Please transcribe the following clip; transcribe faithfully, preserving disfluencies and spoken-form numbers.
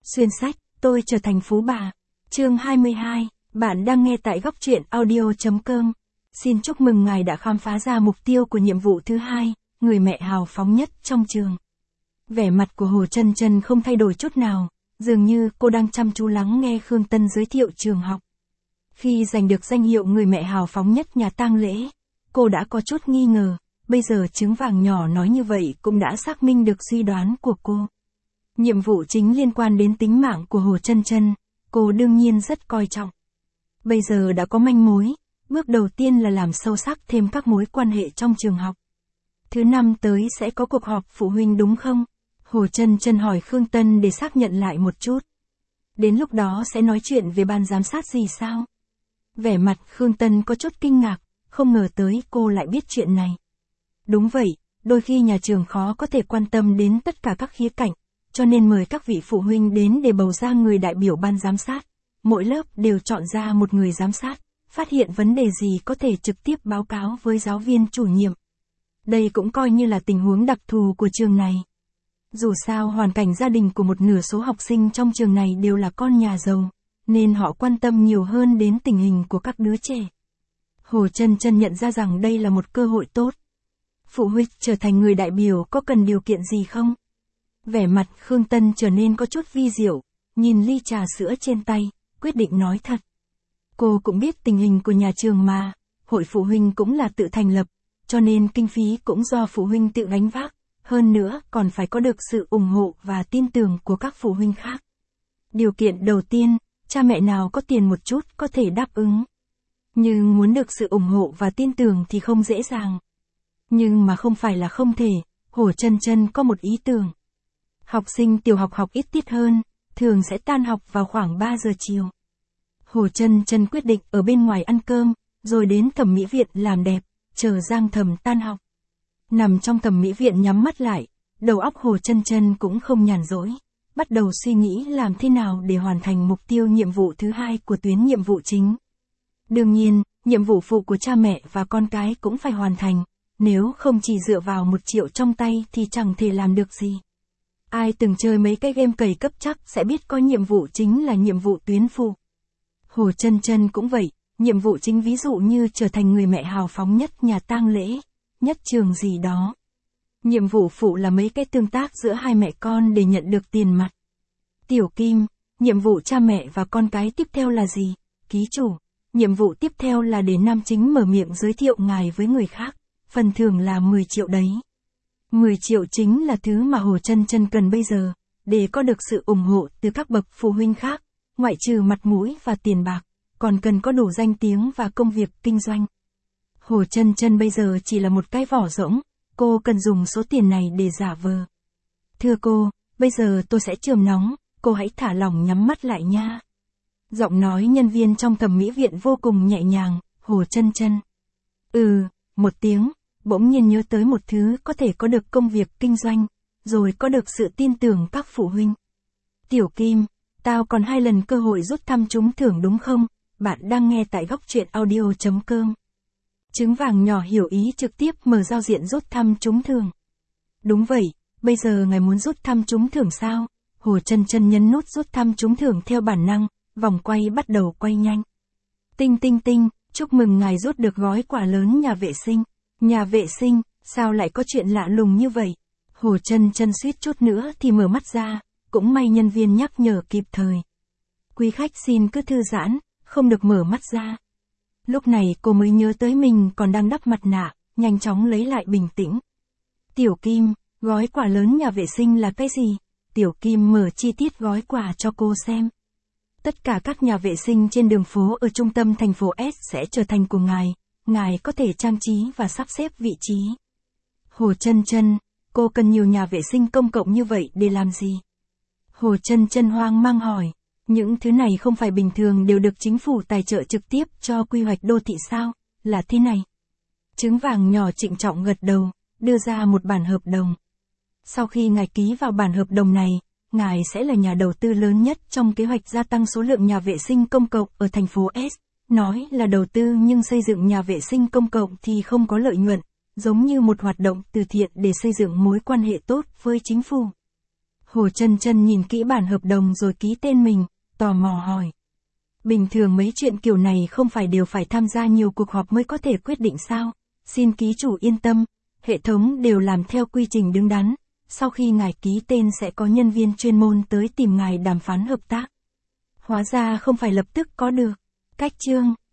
Xuyên sách, tôi trở thành phú bà. Chương hai mươi hai, bạn đang nghe tại góc truyện audio.com. Xin chúc mừng ngài đã khám phá ra mục tiêu của nhiệm vụ thứ hai, người mẹ hào phóng nhất trong trường. Vẻ mặt của Hồ Chân Chân không thay đổi chút nào, dường như cô đang chăm chú lắng nghe Khương Tân giới thiệu trường học. Khi giành được danh hiệu người mẹ hào phóng nhất nhà tang lễ, cô đã có chút nghi ngờ, bây giờ trứng vàng nhỏ nói như vậy cũng đã xác minh được suy đoán của cô. Nhiệm vụ chính liên quan đến tính mạng của Hồ Chân Chân, cô đương nhiên rất coi trọng. Bây giờ đã có manh mối, bước đầu tiên là làm sâu sắc thêm các mối quan hệ trong trường học. Thứ năm tới sẽ có cuộc họp phụ huynh đúng không? Hồ Chân Chân hỏi Khương Tân để xác nhận lại một chút. Đến lúc đó sẽ nói chuyện về ban giám sát gì sao? Vẻ mặt Khương Tân có chút kinh ngạc, không ngờ tới cô lại biết chuyện này. Đúng vậy, đôi khi nhà trường khó có thể quan tâm đến tất cả các khía cạnh, cho nên mời các vị phụ huynh đến để bầu ra người đại biểu ban giám sát. Mỗi lớp đều chọn ra một người giám sát, phát hiện vấn đề gì có thể trực tiếp báo cáo với giáo viên chủ nhiệm. Đây cũng coi như là tình huống đặc thù của trường này. Dù sao hoàn cảnh gia đình của một nửa số học sinh trong trường này đều là con nhà giàu, nên họ quan tâm nhiều hơn đến tình hình của các đứa trẻ. Hồ Chân Chân nhận ra rằng đây là một cơ hội tốt. Phụ huynh trở thành người đại biểu có cần điều kiện gì không? Vẻ mặt Khương Tân trở nên có chút vi diệu, nhìn ly trà sữa trên tay, quyết định nói thật. Cô cũng biết tình hình của nhà trường mà, hội phụ huynh cũng là tự thành lập, cho nên kinh phí cũng do phụ huynh tự gánh vác, hơn nữa còn phải có được sự ủng hộ và tin tưởng của các phụ huynh khác. Điều kiện đầu tiên, cha mẹ nào có tiền một chút có thể đáp ứng. Nhưng muốn được sự ủng hộ và tin tưởng thì không dễ dàng. Nhưng mà không phải là không thể, Hồ Chân Chân có một ý tưởng. Học sinh tiểu học học ít tiết hơn, thường sẽ tan học vào khoảng ba giờ chiều. Hồ Chân Chân quyết định ở bên ngoài ăn cơm, rồi đến thẩm mỹ viện làm đẹp, chờ Giang Thẩm tan học. Nằm trong thẩm mỹ viện nhắm mắt lại, đầu óc Hồ Chân Chân cũng không nhàn rỗi, bắt đầu suy nghĩ làm thế nào để hoàn thành mục tiêu nhiệm vụ thứ hai của tuyến nhiệm vụ chính. Đương nhiên, nhiệm vụ phụ của cha mẹ và con cái cũng phải hoàn thành, nếu không chỉ dựa vào một triệu trong tay thì chẳng thể làm được gì. Ai từng chơi mấy cái game cày cấp chắc sẽ biết có nhiệm vụ chính là nhiệm vụ tuyến phụ. Hồ Chân Chân cũng vậy, nhiệm vụ chính ví dụ như trở thành người mẹ hào phóng nhất nhà tang lễ, nhất trường gì đó. Nhiệm vụ phụ là mấy cái tương tác giữa hai mẹ con để nhận được tiền mặt. Tiểu Kim, nhiệm vụ cha mẹ và con cái tiếp theo là gì? Ký chủ, nhiệm vụ tiếp theo là để nam chính mở miệng giới thiệu ngài với người khác, phần thưởng là mười triệu đấy. mười triệu chính là thứ mà Hồ Chân Chân cần bây giờ, để có được sự ủng hộ từ các bậc phụ huynh khác, ngoại trừ mặt mũi và tiền bạc, còn cần có đủ danh tiếng và công việc kinh doanh. Hồ Chân Chân bây giờ chỉ là một cái vỏ rỗng, cô cần dùng số tiền này để giả vờ. Thưa cô, bây giờ tôi sẽ chườm nóng, cô hãy thả lỏng nhắm mắt lại nha. Giọng nói nhân viên trong thẩm mỹ viện vô cùng nhẹ nhàng, Hồ Chân Chân. Ừ, một tiếng, bỗng nhiên nhớ tới một thứ có thể có được công việc kinh doanh, rồi có được sự tin tưởng các phụ huynh. Tiểu Kim, tao còn hai lần cơ hội rút thăm trúng thưởng đúng không? Bạn đang nghe tại góc truyện audio.com. Trứng vàng nhỏ hiểu ý trực tiếp mở giao diện rút thăm trúng thưởng. Đúng vậy, bây giờ ngài muốn rút thăm trúng thưởng sao? Hồ Chân Chân nhấn nút rút thăm trúng thưởng theo bản năng, vòng quay bắt đầu quay nhanh. Tinh tinh tinh, chúc mừng ngài rút được gói quà lớn nhà vệ sinh. Nhà vệ sinh, sao lại có chuyện lạ lùng như vậy? Hồ Chân Chân suýt chút nữa thì mở mắt ra, cũng may nhân viên nhắc nhở kịp thời. Quý khách xin cứ thư giãn, không được mở mắt ra. Lúc này cô mới nhớ tới mình còn đang đắp mặt nạ, nhanh chóng lấy lại bình tĩnh. Tiểu Kim, gói quà lớn nhà vệ sinh là cái gì? Tiểu Kim mở chi tiết gói quà cho cô xem. Tất cả các nhà vệ sinh trên đường phố ở trung tâm thành phố S sẽ trở thành của ngài, ngài có thể trang trí và sắp xếp vị trí. Hồ Chân Chân, cô cần nhiều nhà vệ sinh công cộng như vậy để làm gì? Hồ Chân Chân hoang mang hỏi, những thứ này không phải bình thường đều được chính phủ tài trợ trực tiếp cho quy hoạch đô thị sao? Là thế này. Trứng vàng nhỏ trịnh trọng gật đầu, đưa ra một bản hợp đồng. Sau khi ngài ký vào bản hợp đồng này, ngài sẽ là nhà đầu tư lớn nhất trong kế hoạch gia tăng số lượng nhà vệ sinh công cộng ở thành phố S. Nói là đầu tư nhưng xây dựng nhà vệ sinh công cộng thì không có lợi nhuận, giống như một hoạt động từ thiện để xây dựng mối quan hệ tốt với chính phủ. Hồ Chân Chân nhìn kỹ bản hợp đồng rồi ký tên mình, tò mò hỏi. Bình thường mấy chuyện kiểu này không phải đều phải tham gia nhiều cuộc họp mới có thể quyết định sao? Xin ký chủ yên tâm, hệ thống đều làm theo quy trình đứng đắn, sau khi ngài ký tên sẽ có nhân viên chuyên môn tới tìm ngài đàm phán hợp tác. Hóa ra không phải lập tức có được. Cách chương